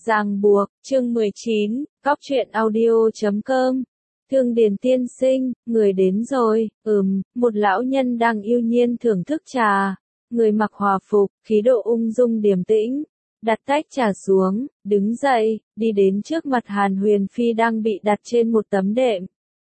Ràng buộc, chương 19, Cóc truyện audio.com. Thương Điền tiên sinh, người đến rồi. Một lão nhân đang yêu nhiên thưởng thức trà. Người mặc hòa phục, khí độ ung dung điềm tĩnh. Đặt tách trà xuống, đứng dậy, đi đến trước mặt Hàn Huyền Phi đang bị đặt trên một tấm đệm.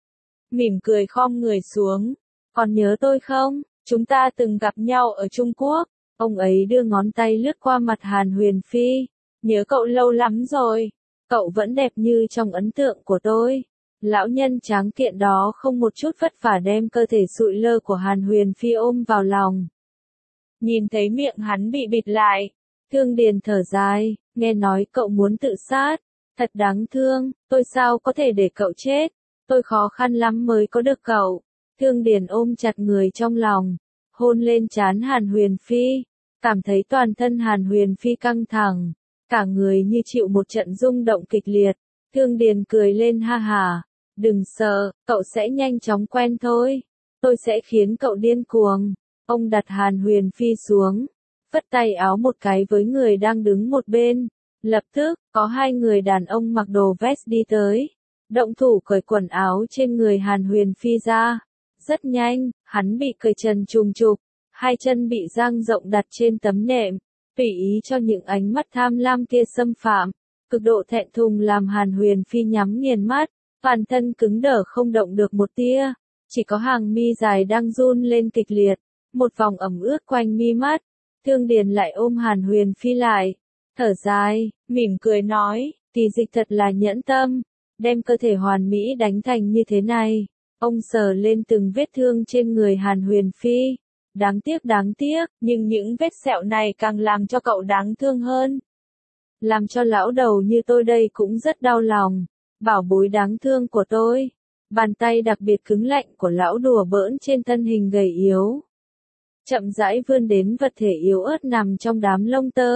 Mỉm cười khom người xuống. Còn nhớ tôi không? Chúng ta từng gặp nhau ở Trung Quốc. Ông ấy đưa ngón tay lướt qua mặt Hàn Huyền Phi. Nhớ cậu lâu lắm rồi. Cậu vẫn đẹp như trong ấn tượng của tôi. Lão nhân tráng kiện đó không một chút vất vả đem cơ thể sụi lơ của Hàn Huyền Phi ôm vào lòng. Nhìn thấy miệng hắn bị bịt lại. Thương Điền thở dài, nghe nói cậu muốn tự sát. Thật đáng thương, tôi sao có thể để cậu chết. Tôi khó khăn lắm mới có được cậu. Thương Điền ôm chặt người trong lòng. Hôn lên trán Hàn Huyền Phi. Cảm thấy toàn thân Hàn Huyền Phi căng thẳng. Cả người như chịu một trận rung động kịch liệt. Thương Điền cười lên ha hả. Đừng sợ, cậu sẽ nhanh chóng quen thôi. Tôi sẽ khiến cậu điên cuồng. Ông đặt Hàn Huyền Phi xuống. Phất tay áo một cái với người đang đứng một bên. Lập tức, có hai người đàn ông mặc đồ vest đi tới. Động thủ cởi quần áo trên người Hàn Huyền Phi ra. Rất nhanh, hắn bị cởi trần trùng trục. Hai chân bị dang rộng đặt trên tấm nệm. Tùy ý cho những ánh mắt tham lam kia xâm phạm. Cực độ thẹn thùng làm Hàn Huyền Phi nhắm nghiền mắt. Toàn thân cứng đờ không động được một tia. Chỉ có hàng mi dài đang run lên kịch liệt. Một vòng ẩm ướt quanh mi mắt. Thương Điền lại ôm Hàn Huyền Phi lại. Thở dài, mỉm cười nói, Kỳ Dịch thật là nhẫn tâm. Đem cơ thể hoàn mỹ đánh thành như thế này. Ông sờ lên từng vết thương trên người Hàn Huyền Phi. Đáng tiếc, nhưng những vết sẹo này càng làm cho cậu đáng thương hơn. Làm cho lão đầu như tôi đây cũng rất đau lòng. Bảo bối đáng thương của tôi. Bàn tay đặc biệt cứng lạnh của lão đùa bỡn trên thân hình gầy yếu. Chậm rãi vươn đến vật thể yếu ớt nằm trong đám lông tơ.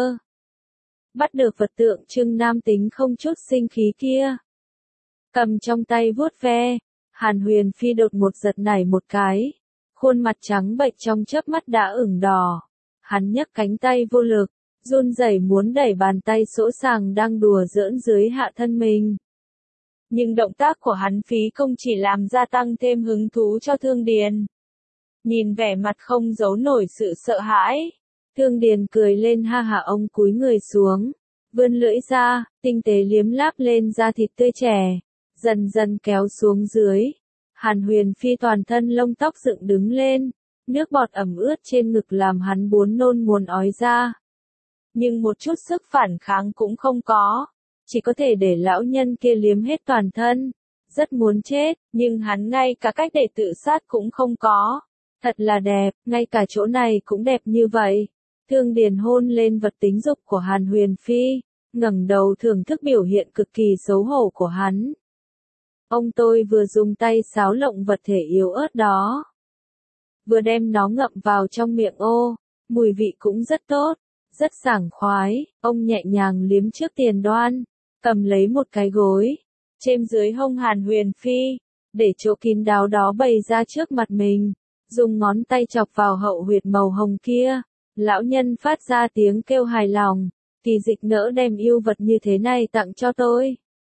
Bắt được vật tượng trưng nam tính không chút sinh khí kia. Cầm trong tay vuốt ve. Hàn Huyền Phi đột một giật nảy một cái. Khuôn mặt trắng bệch trong chớp mắt đã ửng đỏ. Hắn nhấc cánh tay vô lực, run rẩy muốn đẩy bàn tay sỗ sàng đang đùa giỡn dưới hạ thân mình. Nhưng động tác của hắn phí công chỉ làm gia tăng thêm hứng thú cho Thương Điền. Nhìn vẻ mặt không giấu nổi sự sợ hãi. Thương Điền cười lên ha hả, ông cúi người xuống. Vươn lưỡi ra, tinh tế liếm láp lên da thịt tươi trẻ. Dần dần kéo xuống dưới. Hàn Huyền Phi toàn thân lông tóc dựng đứng lên. Nước bọt ẩm ướt trên ngực làm hắn buồn nôn muốn ói ra. Nhưng một chút sức phản kháng cũng không có. Chỉ có thể để lão nhân kia liếm hết toàn thân. Rất muốn chết, nhưng hắn ngay cả cách để tự sát cũng không có. Thật là đẹp, ngay cả chỗ này cũng đẹp như vậy. Thương Điền hôn lên vật tính dục của Hàn Huyền Phi. Ngẩng đầu thưởng thức biểu hiện cực kỳ xấu hổ của hắn. Ông tôi vừa dùng tay xáo lộng vật thể yếu ớt đó. Vừa đem nó ngậm vào trong miệng ô. Mùi vị cũng rất tốt. Rất sảng khoái. Ông nhẹ nhàng liếm trước tiền đoan. Cầm lấy một cái gối. Chêm dưới hông Hàn Huyền Phi. Để chỗ kín đáo đó bày ra trước mặt mình. Dùng ngón tay chọc vào hậu huyệt màu hồng kia. Lão nhân phát ra tiếng kêu hài lòng. Kỳ Dịch nỡ đem yêu vật như thế này tặng cho tôi.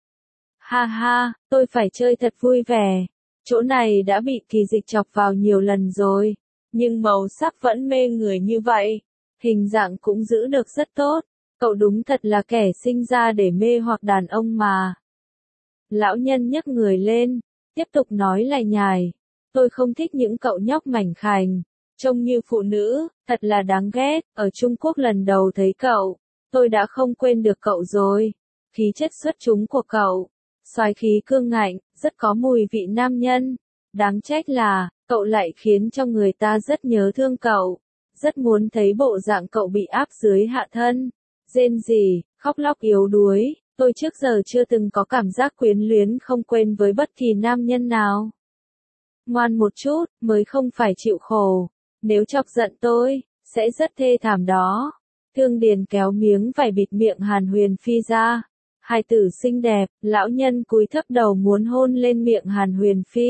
Ha ha, tôi phải chơi thật vui vẻ. Chỗ này đã bị Kỳ Dịch chọc vào nhiều lần rồi. Nhưng màu sắc vẫn mê người như vậy. Hình dạng cũng giữ được rất tốt. Cậu đúng thật là kẻ sinh ra để mê hoặc đàn ông mà. Lão nhân nhấc người lên. Tiếp tục nói lải nhải. Tôi không thích những cậu nhóc mảnh khảnh. Trông như phụ nữ, thật là đáng ghét. Ở Trung Quốc lần đầu thấy cậu. Tôi đã không quên được cậu rồi. Khí chất xuất chúng của cậu. Soái khí cương ngạnh, rất có mùi vị nam nhân. Đáng trách là, cậu lại khiến cho người ta rất nhớ thương cậu. Rất muốn thấy bộ dạng cậu bị áp dưới hạ thân. Rên rỉ, khóc lóc yếu đuối. Tôi trước giờ chưa từng có cảm giác quyến luyến không quên với bất kỳ nam nhân nào. Ngoan một chút, mới không phải chịu khổ. Nếu chọc giận tôi, sẽ rất thê thảm đó. Thương Điền kéo miếng vải bịt miệng Hàn Huyền Phi ra. Hài tử xinh đẹp, lão nhân cúi thấp đầu muốn hôn lên miệng Hàn Huyền Phi.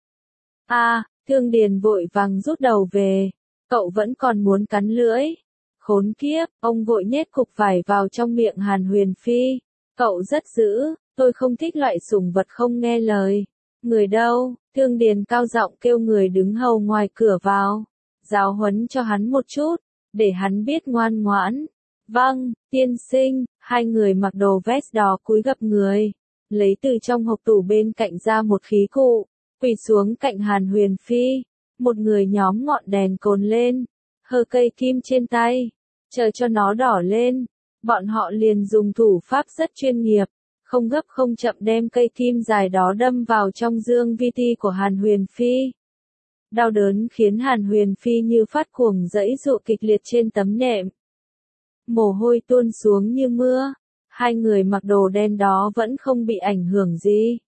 Thương Điền vội vàng rút đầu về. Cậu vẫn còn muốn cắn lưỡi. Khốn kiếp, ông vội nhét cục vải vào trong miệng Hàn Huyền Phi. Cậu rất dữ, tôi không thích loại sủng vật không nghe lời. Người đâu? Thương Điền cao giọng kêu người đứng hầu ngoài cửa vào. Giáo huấn cho hắn một chút, để hắn biết ngoan ngoãn. Vâng, tiên sinh, hai người mặc đồ vest đỏ cúi gập người. Lấy từ trong hộp tủ bên cạnh ra một khí cụ, quỳ xuống cạnh Hàn Huyền Phi. Một người nhóm ngọn đèn cồn lên, hơ cây kim trên tay, chờ cho nó đỏ lên. Bọn họ liền dùng thủ pháp rất chuyên nghiệp, không gấp không chậm đem cây kim dài đó đâm vào trong dương vi ti của Hàn Huyền Phi. Đau đớn khiến Hàn Huyền Phi như phát cuồng giãy giụa kịch liệt trên tấm nệm. Mồ hôi tuôn xuống như mưa, hai người mặc đồ đen đó vẫn không bị ảnh hưởng gì.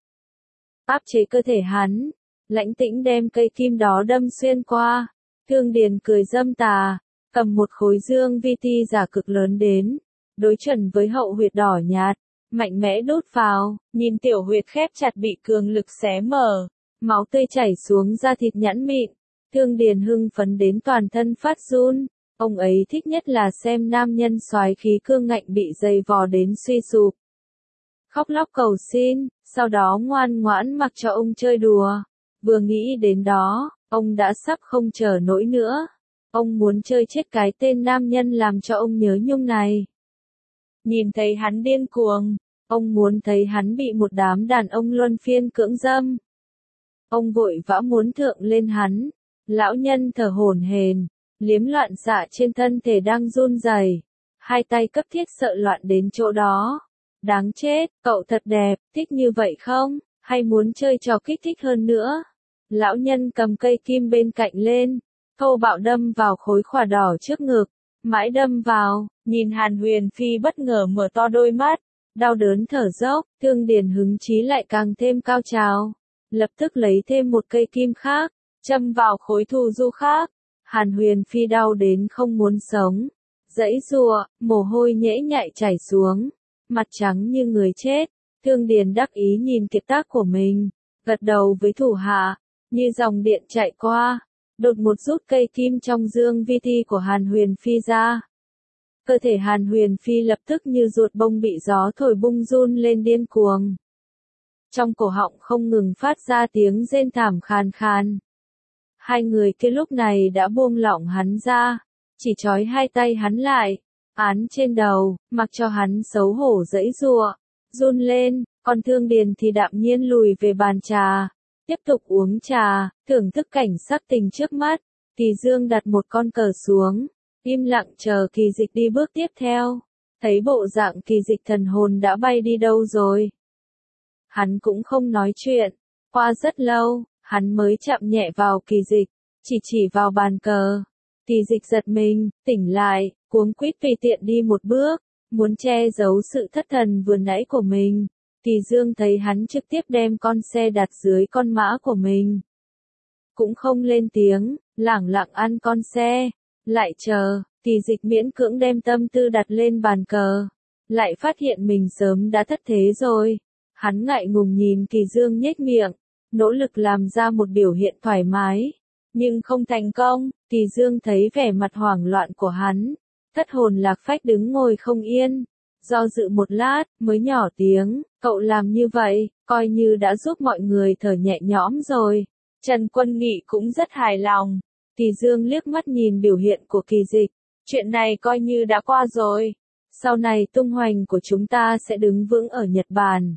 Áp chế cơ thể hắn, lãnh tĩnh đem cây kim đó đâm xuyên qua. Thương Điền cười dâm tà, cầm một khối dương vi ti giả cực lớn đến, đối chuẩn với hậu huyệt đỏ nhạt, mạnh mẽ đút vào, nhìn tiểu huyệt khép chặt bị cường lực xé mở, máu tươi chảy xuống da thịt nhẵn mịn. Thương Điền hưng phấn đến toàn thân phát run, ông ấy thích nhất là xem nam nhân soái khí cương ngạnh bị dày vò đến suy sụp. Khóc lóc cầu xin, sau đó ngoan ngoãn mặc cho ông chơi đùa. Vừa nghĩ đến đó, ông đã sắp không chờ nổi nữa. Ông muốn chơi chết cái tên nam nhân làm cho ông nhớ nhung này. Nhìn thấy hắn điên cuồng, ông muốn thấy hắn bị một đám đàn ông luân phiên cưỡng dâm. Ông vội vã muốn thượng lên hắn. Lão nhân thở hổn hển, liếm loạn xạ trên thân thể đang run rẩy, hai tay cấp thiết sợ loạn đến chỗ đó. Đáng chết, cậu thật đẹp, thích như vậy không? Hay muốn chơi trò kích thích hơn nữa? Lão nhân cầm cây kim bên cạnh lên, thô bạo đâm vào khối khỏa đỏ trước ngực, mãi đâm vào, nhìn Hàn Huyền Phi bất ngờ mở to đôi mắt, đau đớn thở dốc. Thương Điền hứng chí lại càng thêm cao trào, lập tức lấy thêm một cây kim khác, châm vào khối thù du khác. Hàn Huyền Phi đau đến không muốn sống, giãy giụa, mồ hôi nhễ nhại chảy xuống, mặt trắng như người chết. Thương Điền đắc ý nhìn kiệt tác của mình, gật đầu với thủ hạ, như dòng điện chạy qua, đột một rút cây kim trong dương vi ti của Hàn Huyền Phi ra. Cơ thể Hàn Huyền Phi lập tức như ruột bông bị gió thổi bung run lên điên cuồng. Trong cổ họng không ngừng phát ra tiếng rên thảm khàn khàn. Hai người kia lúc này đã buông lỏng hắn ra, chỉ trói hai tay hắn lại, án trên đầu, mặc cho hắn xấu hổ giãy giụa, run lên. Còn Thương Điền thì đạm nhiên lùi về bàn trà, tiếp tục uống trà, thưởng thức cảnh sắc tình trước mắt. Kỳ Dương đặt một con cờ xuống, im lặng chờ Kỳ Dịch đi bước tiếp theo. Thấy bộ dạng Kỳ Dịch thần hồn đã bay đi đâu rồi. Hắn cũng không nói chuyện, qua rất lâu, hắn mới chạm nhẹ vào Kỳ Dịch, chỉ vào bàn cờ. Kỳ Dịch giật mình, tỉnh lại, cuống quýt tùy tiện đi một bước, muốn che giấu sự thất thần vừa nãy của mình. Kỳ Dương thấy hắn trực tiếp đem con xe đặt dưới con mã của mình, cũng không lên tiếng, lẳng lặng ăn con xe, lại chờ. Kỳ Dịch miễn cưỡng đem tâm tư đặt lên bàn cờ, lại phát hiện mình sớm đã thất thế rồi. Hắn ngại ngùng nhìn Kỳ Dương nhếch miệng, nỗ lực làm ra một biểu hiện thoải mái, nhưng không thành công. Kỳ Dương thấy vẻ mặt hoảng loạn của hắn, thất hồn lạc phách đứng ngồi không yên, do dự một lát, mới nhỏ tiếng, cậu làm như vậy, coi như đã giúp mọi người thở nhẹ nhõm rồi. Trần Quân Nghị cũng rất hài lòng. Kỳ Dương liếc mắt nhìn biểu hiện của Kỳ Dịch, chuyện này coi như đã qua rồi. Sau này tung hoành của chúng ta sẽ đứng vững ở Nhật Bản.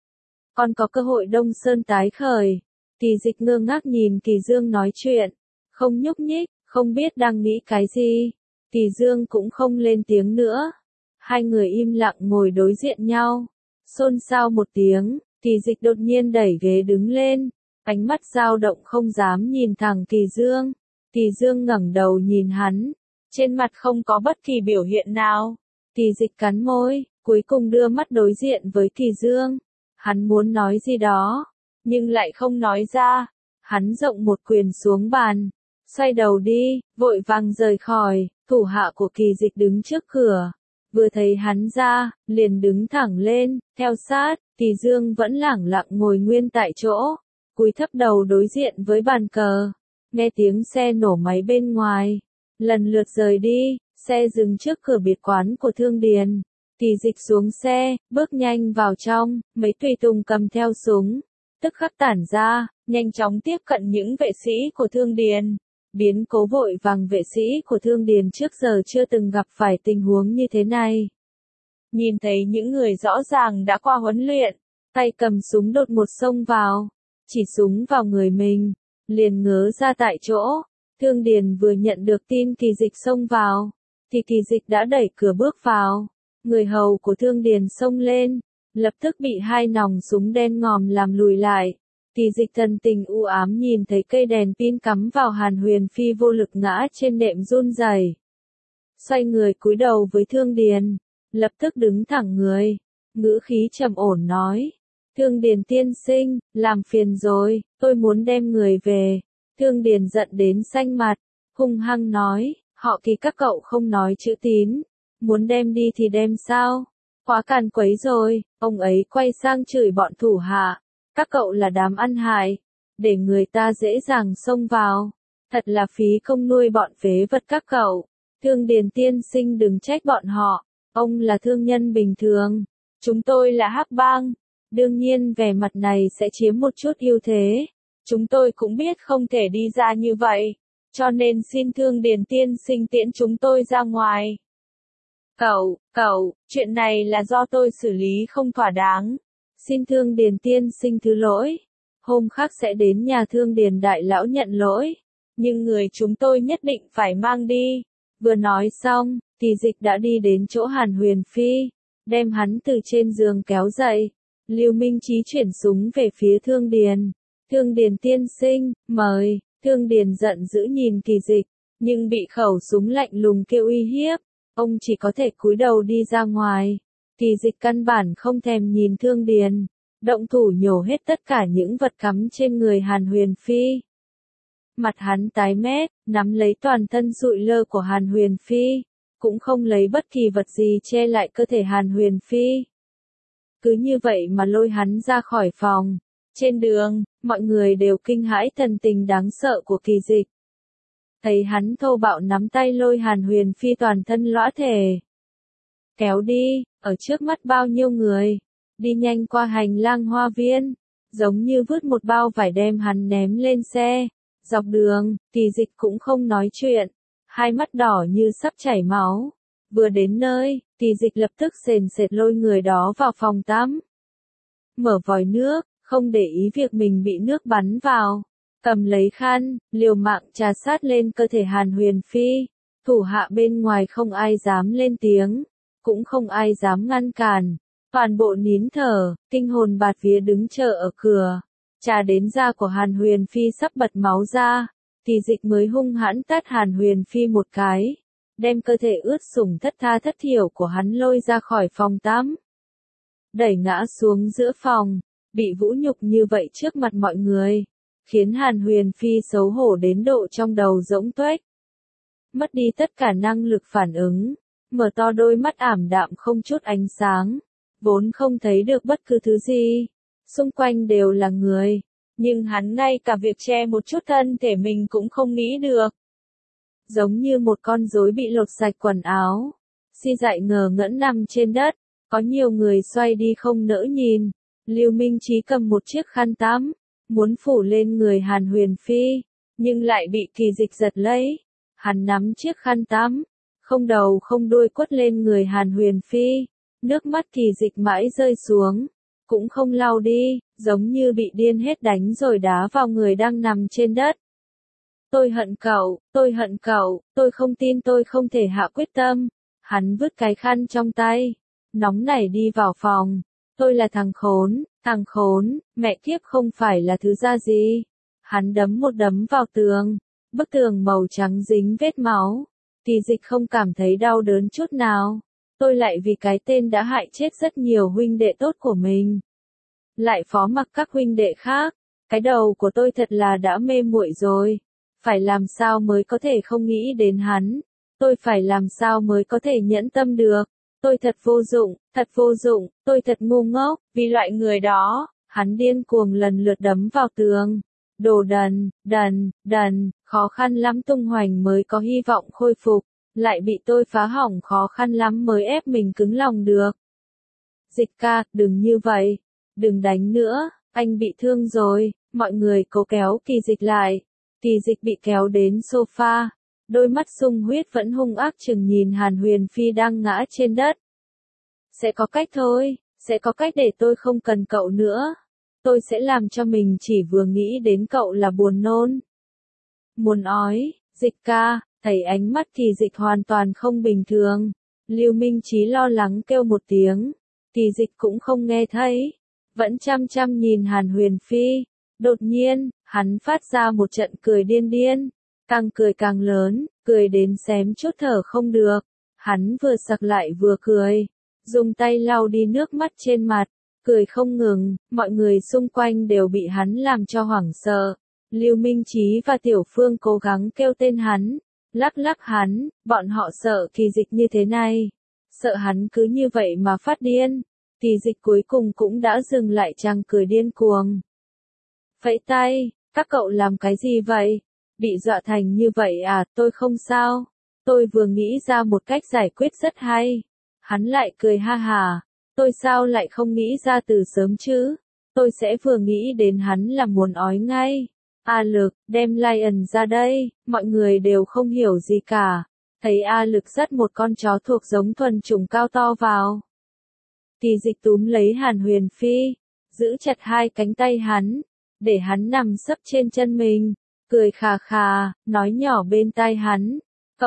Còn có cơ hội Đông Sơn tái khởi. Kỳ Dịch ngơ ngác nhìn Kỳ Dương nói chuyện, không nhúc nhích, không biết đang nghĩ cái gì. Kỳ Dương cũng không lên tiếng nữa. Hai người im lặng ngồi đối diện nhau. Xôn xao một tiếng, Kỳ Dịch đột nhiên đẩy ghế đứng lên, ánh mắt dao động không dám nhìn thẳng Kỳ Dương. Kỳ Dương ngẩng đầu nhìn hắn, trên mặt không có bất kỳ biểu hiện nào. Kỳ Dịch cắn môi, cuối cùng đưa mắt đối diện với Kỳ Dương. Hắn muốn nói gì đó, nhưng lại không nói ra. Hắn rộng một quyền xuống bàn, xoay đầu đi, vội vàng rời khỏi. Thủ hạ của Kỳ Dịch đứng trước cửa, vừa thấy hắn ra, liền đứng thẳng lên, theo sát. Kỳ Dương vẫn lẳng lặng ngồi nguyên tại chỗ, cúi thấp đầu đối diện với bàn cờ. Nghe tiếng xe nổ máy bên ngoài, lần lượt rời đi, xe dừng trước cửa biệt quán của Thương Điền. Kỳ Dịch xuống xe, bước nhanh vào trong, mấy tùy tùng cầm theo súng, tức khắc tản ra, nhanh chóng tiếp cận những vệ sĩ của Thương Điền. Biến cố vội vàng vệ sĩ của Thương Điền trước giờ chưa từng gặp phải tình huống như thế này. Nhìn thấy những người rõ ràng đã qua huấn luyện, tay cầm súng đột một xông vào, chỉ súng vào người mình, liền ngớ ra tại chỗ. Thương Điền vừa nhận được tin Kỳ Dịch xông vào, thì Kỳ Dịch đã đẩy cửa bước vào. Người hầu của Thương Điền xông lên, lập tức bị hai nòng súng đen ngòm làm lùi lại. Kỳ Dịch thần tình u ám nhìn thấy cây đèn pin cắm vào Hàn Huyền Phi vô lực ngã trên nệm run rẩy. Xoay người cúi đầu với Thương Điền, lập tức đứng thẳng người, ngữ khí trầm ổn nói. Thương Điền tiên sinh, làm phiền rồi, tôi muốn đem người về. Thương Điền giận đến xanh mặt, hung hăng nói, họ Kỳ các cậu không nói chữ tín, muốn đem đi thì đem sao? Quá càn quấy rồi, ông ấy quay sang chửi bọn thủ hạ. Các cậu là đám ăn hại, để người ta dễ dàng xông vào. Thật là phí công nuôi bọn phế vật các cậu. Thương Điền tiên sinh đừng trách bọn họ, ông là thương nhân bình thường. Chúng tôi là hắc bang. Đương nhiên vẻ mặt này sẽ chiếm một chút ưu thế. Chúng tôi cũng biết không thể đi ra như vậy, cho nên xin Thương Điền tiên sinh tiễn chúng tôi ra ngoài. Cậu, chuyện này là do tôi xử lý không thỏa đáng. Xin Thương Điền tiên sinh thứ lỗi. Hôm khác sẽ đến nhà Thương Điền đại lão nhận lỗi. Nhưng người chúng tôi nhất định phải mang đi. Vừa nói xong, Kỳ Dịch đã đi đến chỗ Hàn Huyền Phi, đem hắn từ trên giường kéo dậy. Lưu Minh Chí chuyển súng về phía Thương Điền. Thương Điền tiên sinh, mời. Thương Điền giận dữ nhìn Kỳ Dịch, nhưng bị khẩu súng lạnh lùng kêu uy hiếp. Ông chỉ có thể cúi đầu đi ra ngoài. Kỳ Dịch căn bản không thèm nhìn Thương Điền, động thủ nhổ hết tất cả những vật cắm trên người Hàn Huyền Phi. Mặt hắn tái mét, nắm lấy toàn thân sụi lơ của Hàn Huyền Phi, cũng không lấy bất kỳ vật gì che lại cơ thể Hàn Huyền Phi. Cứ như vậy mà lôi hắn ra khỏi phòng. Trên đường, mọi người đều kinh hãi thần tình đáng sợ của Kỳ Dịch. Thấy hắn thô bạo nắm tay lôi Hàn Huyền Phi toàn thân lõa thể. Kéo đi, ở trước mắt bao nhiêu người, đi nhanh qua hành lang hoa viên, giống như vứt một bao vải đem hắn ném lên xe. Dọc đường, Kỳ Dịch cũng không nói chuyện, hai mắt đỏ như sắp chảy máu. Vừa đến nơi, Kỳ Dịch lập tức sền sệt lôi người đó vào phòng tắm. Mở vòi nước, không để ý việc mình bị nước bắn vào. Cầm lấy khăn, liều mạng trà sát lên cơ thể Hàn Huyền Phi. Thủ hạ bên ngoài không ai dám lên tiếng, cũng không ai dám ngăn cản. Toàn bộ nín thở, kinh hồn bạt vía đứng chờ ở cửa. Trà đến da của Hàn Huyền Phi sắp bật máu ra, Kỳ Dịch mới hung hãn tát Hàn Huyền Phi một cái, đem cơ thể ướt sũng thất tha thất thiểu của hắn lôi ra khỏi phòng tắm. Đẩy ngã xuống giữa phòng, bị vũ nhục như vậy trước mặt mọi người, khiến Hàn Huyền Phi xấu hổ đến độ trong đầu rỗng tuếch. Mất đi tất cả năng lực phản ứng, mở to đôi mắt ảm đạm không chút ánh sáng, vốn không thấy được bất cứ thứ gì. Xung quanh đều là người, nhưng hắn ngay cả việc che một chút thân thể mình cũng không nghĩ được. Giống như một con rối bị lột sạch quần áo, si dại ngờ ngẩn nằm trên đất, có nhiều người xoay đi không nỡ nhìn. Lưu Minh Chí cầm một chiếc khăn tắm, muốn phủ lên người Hàn Huyền Phi, nhưng lại bị Kỳ Dịch giật lấy. Hắn nắm chiếc khăn tắm, không đầu không đuôi quất lên người Hàn Huyền Phi, nước mắt Kỳ Dịch mãi rơi xuống, cũng không lau đi, giống như bị điên hết đánh rồi đá vào người đang nằm trên đất. Tôi hận cậu, tôi không tin tôi không thể hạ quyết tâm. Hắn vứt cái khăn trong tay, nóng nảy đi vào phòng. Tôi là thằng khốn, mẹ kiếp không phải là thứ ra gì. Hắn đấm một đấm vào tường, bức tường màu trắng dính vết máu. Kỳ Dịch không cảm thấy đau đớn chút nào. Tôi lại vì cái tên đã hại chết rất nhiều huynh đệ tốt của mình, lại phó mặc các huynh đệ khác. Cái đầu của tôi thật là đã mê muội rồi. Phải làm sao mới có thể không nghĩ đến hắn? Tôi phải làm sao mới có thể nhẫn tâm được? Tôi thật vô dụng, tôi thật ngu ngốc, vì loại người đó. Hắn điên cuồng lần lượt đấm vào tường. Đồ đần, khó khăn lắm tung hoành mới có hy vọng khôi phục. lại bị tôi phá hỏng, khó khăn lắm mới ép mình cứng lòng được. Dịch ca, đừng như vậy, đừng đánh nữa, anh bị thương rồi. Mọi người cố kéo Kỳ Dịch lại. Kỳ Dịch bị kéo đến sofa, đôi mắt sung huyết vẫn hung ác chừng nhìn Hàn Huyền Phi đang ngã trên đất. Sẽ có cách thôi, sẽ có cách để tôi không cần cậu nữa. Tôi sẽ làm cho mình chỉ vừa nghĩ đến cậu là buồn nôn. Muốn ói, Dịch ca, thấy ánh mắt Kỳ Dịch hoàn toàn không bình thường. Lưu Minh Chí lo lắng kêu một tiếng. Kỳ Dịch cũng không nghe thấy, vẫn chăm chăm nhìn Hàn Huyền Phi. Đột nhiên, hắn phát ra một trận cười điên điên, càng cười càng lớn, cười đến xém chút thở không được. Hắn vừa sặc lại vừa cười, dùng tay lau đi nước mắt trên mặt, cười không ngừng, mọi người xung quanh đều bị hắn làm cho hoảng sợ. Lưu Minh Chí và Tiểu Phương cố gắng kêu tên hắn, lắc lắc hắn, bọn họ sợ Kỳ Dịch như thế này, sợ hắn cứ như vậy mà phát điên. Kỳ Dịch cuối cùng cũng đã dừng lại chàng cười điên cuồng. Vẫy tay, các cậu làm cái gì vậy? Bị dọa thành như vậy à? Tôi không sao. Tôi vừa nghĩ ra một cách giải quyết rất hay. Hắn lại cười ha hà. Tôi sao lại không nghĩ ra từ sớm chứ? Tôi sẽ vừa nghĩ đến hắn là muốn ói ngay. A Lực, đem Lion ra đây. Mọi người đều không hiểu gì cả. Thấy A Lực dắt một con chó thuộc giống thuần chủng cao to vào. Kỳ Dịch túm lấy Hàn Huyền Phi, giữ chặt hai cánh tay hắn, để hắn nằm sấp trên chân mình, cười khà khà, nói nhỏ bên tai hắn,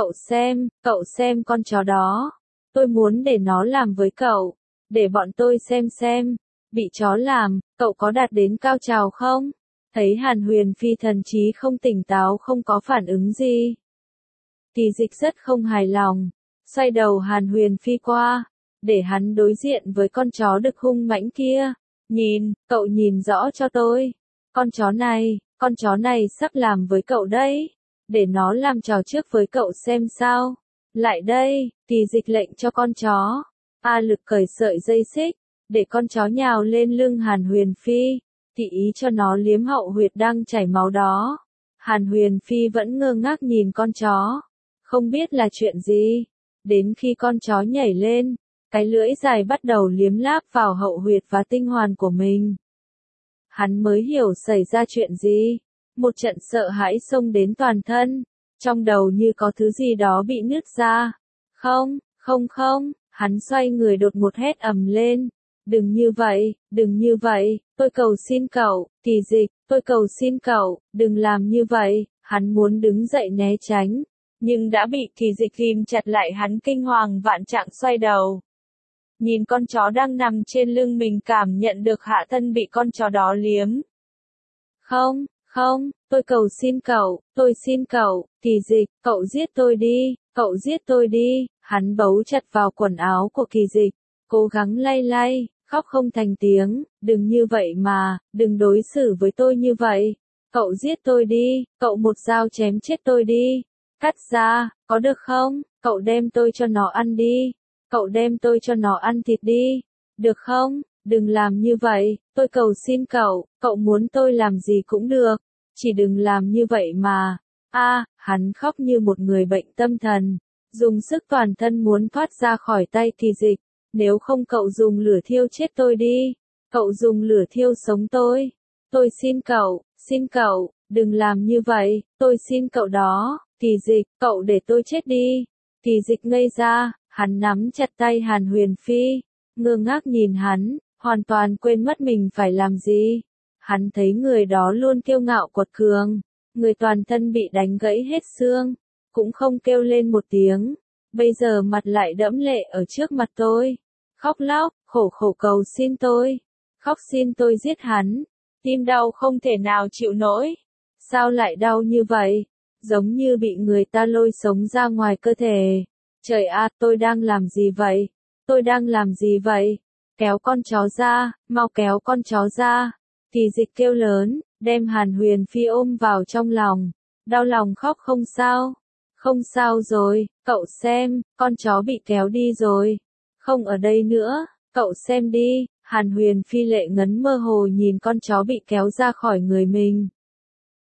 cậu xem con chó đó, tôi muốn để nó làm với cậu, để bọn tôi xem, bị chó làm, cậu có đạt đến cao trào không? Thấy Hàn Huyền Phi thần trí không tỉnh táo, không có phản ứng gì. Kỳ Dịch rất không hài lòng, xoay đầu Hàn Huyền Phi qua, để hắn đối diện với con chó đực hung mãnh kia. Nhìn, cậu nhìn rõ cho tôi. Con chó này sắp làm với cậu đấy. Để nó làm trò trước với cậu xem sao. Lại đây, Kỳ Dịch lệnh cho con chó. A Lực cởi sợi dây xích, để con chó nhào lên lưng Hàn Huyền Phi, tỉ ý cho nó liếm hậu huyệt đang chảy máu đó. Hàn Huyền Phi vẫn ngơ ngác nhìn con chó, không biết là chuyện gì. Đến khi con chó nhảy lên, cái lưỡi dài bắt đầu liếm láp vào hậu huyệt và tinh hoàn của mình. Hắn mới hiểu xảy ra chuyện gì. Một trận sợ hãi xông đến toàn thân. Trong đầu như có thứ gì đó bị nứt ra. Không, hắn xoay người đột ngột hét ầm lên. Đừng như vậy, tôi cầu xin cậu, Kỳ Dịch, tôi cầu xin cậu, đừng làm như vậy. Hắn muốn đứng dậy né tránh, nhưng đã bị Kỳ Dịch ghim chặt lại, hắn kinh hoàng vạn trạng xoay đầu. Nhìn con chó đang nằm trên lưng mình, cảm nhận được hạ thân bị con chó đó liếm. Không, tôi cầu xin cậu, tôi xin cậu, Kỳ Dịch, cậu giết tôi đi, hắn bấu chặt vào quần áo của Kỳ Dịch, cố gắng lay, khóc không thành tiếng, đừng như vậy mà, đừng đối xử với tôi như vậy, cậu giết tôi đi, cậu một dao chém chết tôi đi, cắt ra, có được không, cậu đem tôi cho nó ăn đi. Cậu đem tôi cho nó ăn thịt đi, được không? Đừng làm như vậy, tôi cầu xin cậu, cậu muốn tôi làm gì cũng được, chỉ đừng làm như vậy mà. Hắn khóc như một người bệnh tâm thần, dùng sức toàn thân muốn thoát ra khỏi tay Kỳ Dịch. Nếu không cậu dùng lửa thiêu chết tôi đi, cậu dùng lửa thiêu sống tôi. Tôi xin cậu, đừng làm như vậy, tôi xin cậu đó, Kỳ Dịch, cậu để tôi chết đi. Kỳ Dịch ngây ra. Hắn nắm chặt tay Hàn Huyền Phi, ngơ ngác nhìn hắn, hoàn toàn quên mất mình phải làm gì. Hắn thấy người đó luôn kiêu ngạo quật cường, người toàn thân bị đánh gãy hết xương, cũng không kêu lên một tiếng. Bây giờ mặt lại đẫm lệ ở trước mặt tôi, khóc lóc, khổ cầu xin tôi, khóc xin tôi giết hắn. Tim đau không thể nào chịu nổi. Sao lại đau như vậy? Giống như bị người ta lôi sống ra ngoài cơ thể. Trời ạ, tôi đang làm gì vậy? Kéo con chó ra, mau kéo con chó ra. Kỳ Dịch kêu lớn, đem Hàn Huyền Phi ôm vào trong lòng. Đau lòng khóc không sao rồi, cậu xem, con chó bị kéo đi rồi. Không ở đây nữa, cậu xem đi. Hàn Huyền Phi lệ ngấn mơ hồ nhìn con chó bị kéo ra khỏi người mình.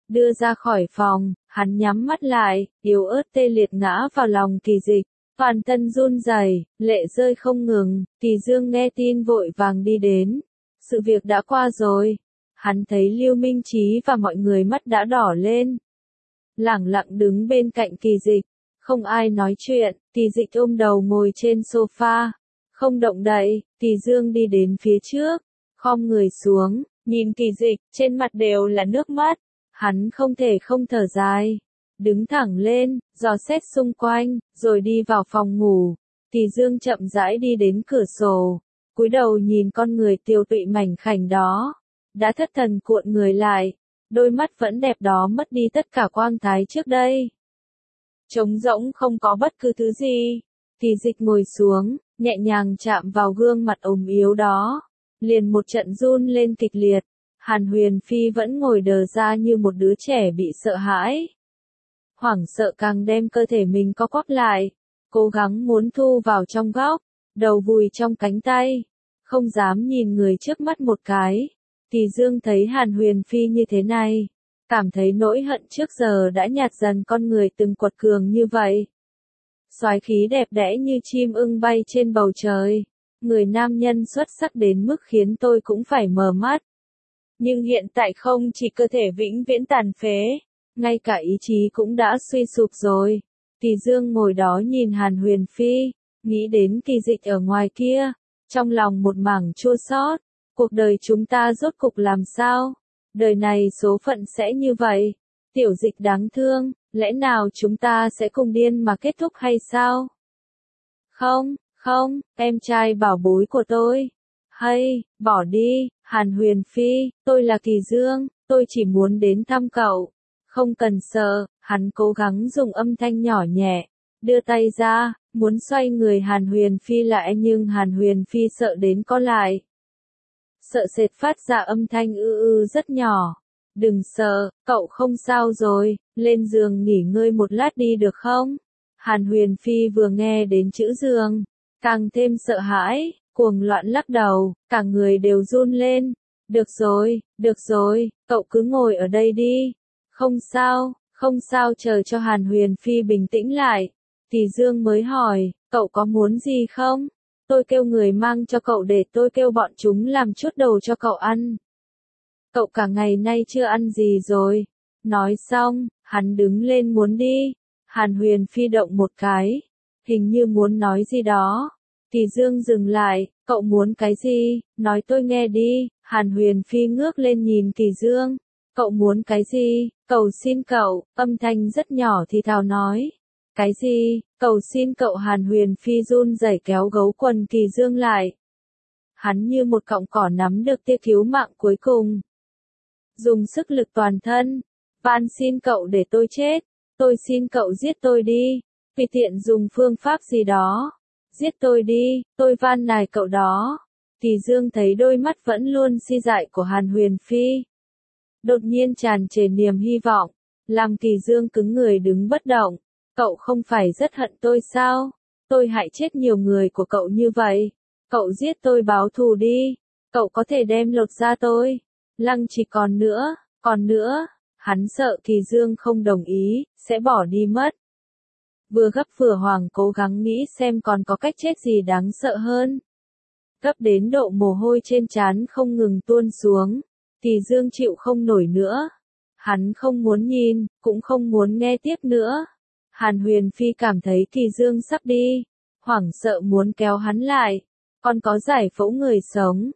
đưa ra khỏi phòng, hắn nhắm mắt lại, yếu ớt tê liệt ngã vào lòng Kỳ Dịch. Toàn thân run rẩy, lệ rơi không ngừng, Kỳ Dương nghe tin vội vàng đi đến. Sự việc đã qua rồi. Hắn thấy Lưu Minh Chí và mọi người mắt đã đỏ lên. Lẳng lặng đứng bên cạnh Kỳ Dịch. Không ai nói chuyện, Kỳ Dịch ôm đầu ngồi trên sofa. Không động đậy, Kỳ Dương đi đến phía trước. Khom người xuống, nhìn Kỳ Dịch, trên mặt đều là nước mắt. Hắn không thể không thở dài. Đứng thẳng lên, dò xét xung quanh, rồi đi vào phòng ngủ. Kỳ Dương chậm rãi đi đến cửa sổ, cúi đầu nhìn con người tiều tụy mảnh khảnh đó. Đã thất thần cuộn người lại, đôi mắt vẫn đẹp đó mất đi tất cả quang thái trước đây. Trống rỗng không có bất cứ thứ gì. Kỳ Dịch ngồi xuống, nhẹ nhàng chạm vào gương mặt ốm yếu đó. Liền một trận run lên kịch liệt. Hàn Huyền Phi vẫn ngồi đờ ra như một đứa trẻ bị sợ hãi. Hoảng sợ càng đem cơ thể mình co quắp lại, cố gắng muốn thu vào trong góc, đầu vùi trong cánh tay, không dám nhìn người trước mắt một cái. Kỳ Dương thấy Hàn Huyền Phi như thế này, cảm thấy nỗi hận trước giờ đã nhạt dần, con người từng quật cường như vậy. Soái khí đẹp đẽ như chim ưng bay trên bầu trời, người nam nhân xuất sắc đến mức khiến tôi cũng phải mờ mắt. Nhưng hiện tại không chỉ cơ thể vĩnh viễn tàn phế, ngay cả ý chí cũng đã suy sụp rồi. Kỳ Dương ngồi đó nhìn Hàn Huyền Phi, nghĩ đến Kỳ Dịch ở ngoài kia, trong lòng một mảng chua xót. Cuộc đời chúng ta rốt cục làm sao? Đời này số phận sẽ như vậy. Tiểu Dịch đáng thương, lẽ nào chúng ta sẽ cùng điên mà kết thúc hay sao? Không, không, em trai bảo bối của tôi. Hay, bỏ đi, Hàn Huyền Phi, tôi là Kỳ Dương, tôi chỉ muốn đến thăm cậu. Không cần sợ, hắn cố gắng dùng âm thanh nhỏ nhẹ, đưa tay ra, muốn xoay người Hàn Huyền Phi lại nhưng Hàn Huyền Phi sợ đến co lại. Sợ sệt phát ra âm thanh rất nhỏ. Đừng sợ, cậu không sao rồi, lên giường nghỉ ngơi một lát đi được không? Hàn Huyền Phi vừa nghe đến chữ giường, càng thêm sợ hãi, cuồng loạn lắc đầu, cả người đều run lên. Được rồi, cậu cứ ngồi ở đây đi. Không sao, chờ cho Hàn Huyền Phi bình tĩnh lại. Kỳ Dương mới hỏi, cậu có muốn gì không? Tôi kêu người mang cho cậu để tôi kêu bọn chúng làm chút đồ cho cậu ăn. Cậu cả ngày nay chưa ăn gì rồi. Nói xong, hắn đứng lên muốn đi. Hàn Huyền Phi động một cái, hình như muốn nói gì đó. Kỳ Dương dừng lại, cậu muốn cái gì, nói tôi nghe đi. Hàn Huyền Phi ngước lên nhìn Kỳ Dương. Cậu muốn cái gì, cầu xin cậu, âm thanh rất nhỏ thì thào nói. Cái gì, cầu xin cậu? Hàn Huyền Phi run rẩy kéo gấu quần Kỳ Dương lại. Hắn như một cọng cỏ nắm được tia cứu mạng cuối cùng. Dùng sức lực toàn thân, van xin cậu để tôi chết, tôi xin cậu giết tôi đi, tùy tiện dùng phương pháp gì đó, giết tôi đi, tôi van nài cậu đó. Kỳ Dương thấy đôi mắt vẫn luôn si dại của Hàn Huyền Phi, đột nhiên tràn trề niềm hy vọng, làm Kỳ Dương cứng người đứng bất động. Cậu không phải rất hận tôi sao? Tôi hại chết nhiều người của cậu như vậy. Cậu giết tôi báo thù đi. Cậu có thể đem lột da tôi. Lăng Trì còn nữa. Hắn sợ Kỳ Dương không đồng ý, sẽ bỏ đi mất. Vừa gấp vừa hoảng cố gắng nghĩ xem còn có cách chết gì đáng sợ hơn. Gấp đến độ mồ hôi trên trán không ngừng tuôn xuống. Kỳ Dương chịu không nổi nữa. Hắn không muốn nhìn, cũng không muốn nghe tiếp nữa. Hàn Huyền Phi cảm thấy Kỳ Dương sắp đi, hoảng sợ muốn kéo hắn lại. Còn có giải phẫu người sống.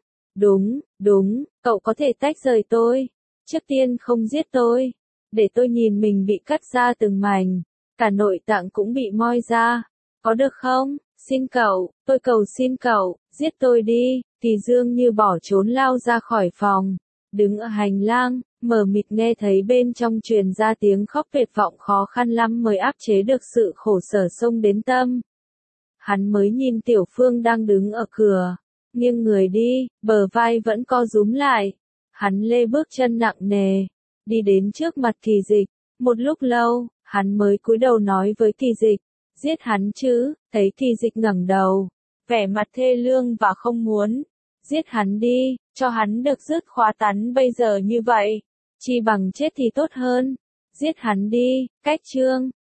Đúng, cậu có thể tách rời tôi. Trước tiên không giết tôi. Để tôi nhìn mình bị cắt ra từng mảnh. Cả nội tạng cũng bị moi ra. Có được không? Xin cậu, tôi cầu xin cậu, giết tôi đi. Kỳ Dương như bỏ trốn lao ra khỏi phòng. Đứng ở hành lang, mờ mịt nghe thấy bên trong truyền ra tiếng khóc tuyệt vọng khó khăn lắm mới áp chế được sự khổ sở xông đến tâm. Hắn mới nhìn Tiểu Phương đang đứng ở cửa, nghiêng người đi, bờ vai vẫn co rúm lại. Hắn lê bước chân nặng nề, đi đến trước mặt Kỳ Dịch. Một lúc lâu, hắn mới cúi đầu nói với Kỳ Dịch, giết hắn chứ? Thấy Kỳ Dịch ngẩng đầu, vẻ mặt thê lương và không muốn. Giết hắn đi, cho hắn được dứt khóa tắn bây giờ như vậy. Chi bằng chết thì tốt hơn. Giết hắn đi, cách chương.